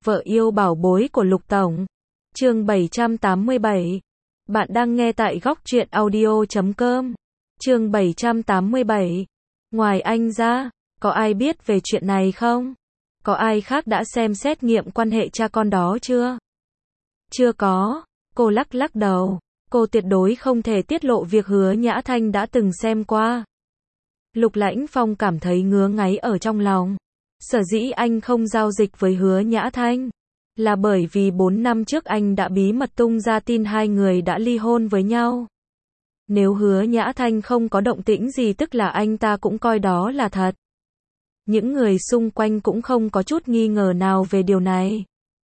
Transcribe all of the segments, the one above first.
Vợ yêu bảo bối của Lục Tổng. Chương 787. Bạn đang nghe tại góc truyện audio.com. Chương 787. Ngoài anh ra, có ai biết về chuyện này không? Có ai khác đã xem xét nghiệm quan hệ cha con đó chưa? Chưa có. Cô lắc lắc đầu. Cô tuyệt đối không thể tiết lộ việc Hứa Nhã Thanh đã từng xem qua. Lục Lãnh Phong cảm thấy ngứa ngáy ở trong lòng. Sở dĩ anh không giao dịch với Hứa Nhã Thanh là bởi vì 4 năm trước anh đã bí mật tung ra tin hai người đã ly hôn với nhau. Nếu Hứa Nhã Thanh không có động tĩnh gì tức là anh ta cũng coi đó là thật. Những người xung quanh cũng không có chút nghi ngờ nào về điều này.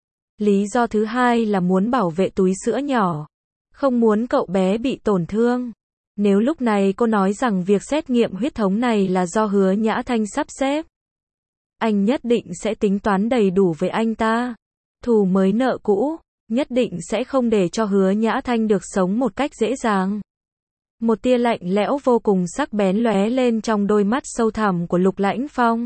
Lý do thứ hai là muốn bảo vệ túi sữa nhỏ. Không muốn cậu bé bị tổn thương. Nếu lúc này cô nói rằng việc xét nghiệm huyết thống này là do Hứa Nhã Thanh sắp xếp, anh nhất định sẽ tính toán đầy đủ với anh ta. Thù mới nợ cũ, nhất định sẽ không để cho Hứa Nhã Thanh được sống một cách dễ dàng. Một tia lạnh lẽo vô cùng sắc bén lóe lên trong đôi mắt sâu thẳm của Lục Lãnh Phong.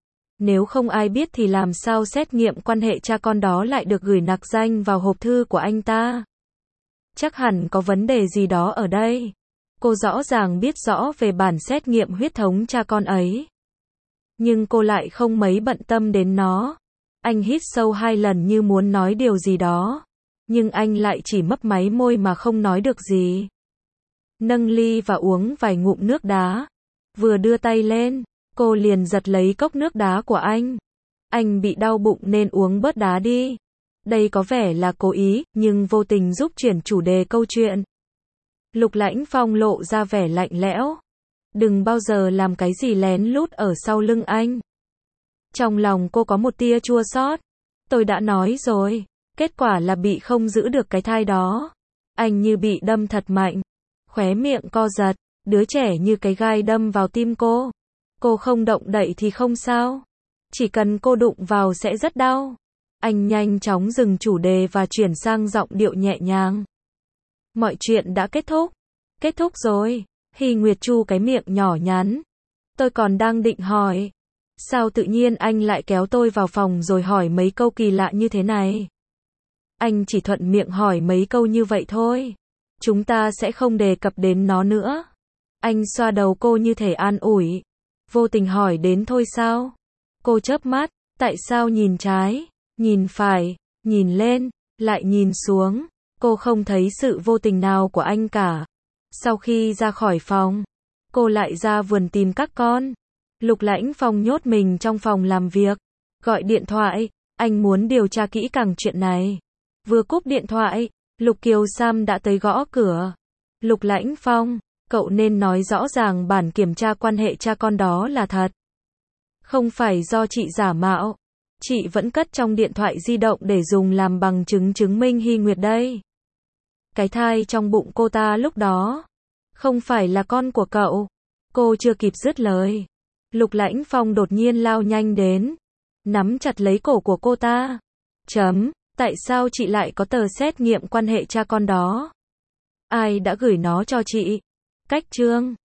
Nếu không ai biết thì làm sao xét nghiệm quan hệ cha con đó lại được gửi nặc danh vào hộp thư của anh ta? Chắc hẳn có vấn đề gì đó ở đây. Cô rõ ràng biết rõ về bản xét nghiệm huyết thống cha con ấy. Nhưng cô lại không mấy bận tâm đến nó. Anh hít sâu 2 lần như muốn nói điều gì đó. Nhưng anh lại chỉ mấp máy môi mà không nói được gì. Nâng ly và uống vài ngụm nước đá. Vừa đưa tay lên, cô liền giật lấy cốc nước đá của anh. Anh bị đau bụng nên uống bớt đá đi. Đây có vẻ là cố ý, nhưng vô tình giúp chuyển chủ đề câu chuyện. Lục Lãnh Phong lộ ra vẻ lạnh lẽo. Đừng bao giờ làm cái gì lén lút ở sau lưng anh. Trong lòng cô có một tia chua xót. Tôi đã nói rồi, kết quả là bị không giữ được cái thai đó. Anh như bị đâm thật mạnh. Khóe miệng co giật, đứa trẻ như cái gai đâm vào tim cô. Cô không động đậy thì không sao. Chỉ cần cô đụng vào sẽ rất đau. Anh nhanh chóng dừng chủ đề và chuyển sang giọng điệu nhẹ nhàng. Mọi chuyện đã kết thúc. Kết thúc rồi. Hy Nguyệt chu cái miệng nhỏ nhắn. Tôi còn đang định hỏi. Sao tự nhiên anh lại kéo tôi vào phòng rồi hỏi mấy câu kỳ lạ như thế này? Anh chỉ thuận miệng hỏi mấy câu như vậy thôi. Chúng ta sẽ không đề cập đến nó nữa. Anh xoa đầu cô như thể an ủi. Vô tình hỏi đến thôi sao? Cô chớp mắt. Tại sao nhìn trái, nhìn phải, nhìn lên, lại nhìn xuống? Cô không thấy sự vô tình nào của anh cả. Sau khi ra khỏi phòng, cô lại ra vườn tìm các con. Lục Lãnh Phong nhốt mình trong phòng làm việc. Gọi điện thoại, anh muốn điều tra kỹ càng chuyện này. Vừa cúp điện thoại, Lục Kiều Sam đã tới gõ cửa. Lục Lãnh Phong, cậu nên nói rõ ràng bản kiểm tra quan hệ cha con đó là thật. Không phải do chị giả mạo. Chị vẫn cất trong điện thoại di động để dùng làm bằng chứng chứng minh Hy Nguyệt đây. Cái thai trong bụng cô ta lúc đó không phải là con của cậu. Cô chưa kịp dứt lời, Lục Lãnh Phong đột nhiên lao nhanh đến, nắm chặt lấy cổ của cô ta. Tại sao chị lại có tờ xét nghiệm quan hệ cha con đó? Ai đã gửi nó cho chị? Cách chương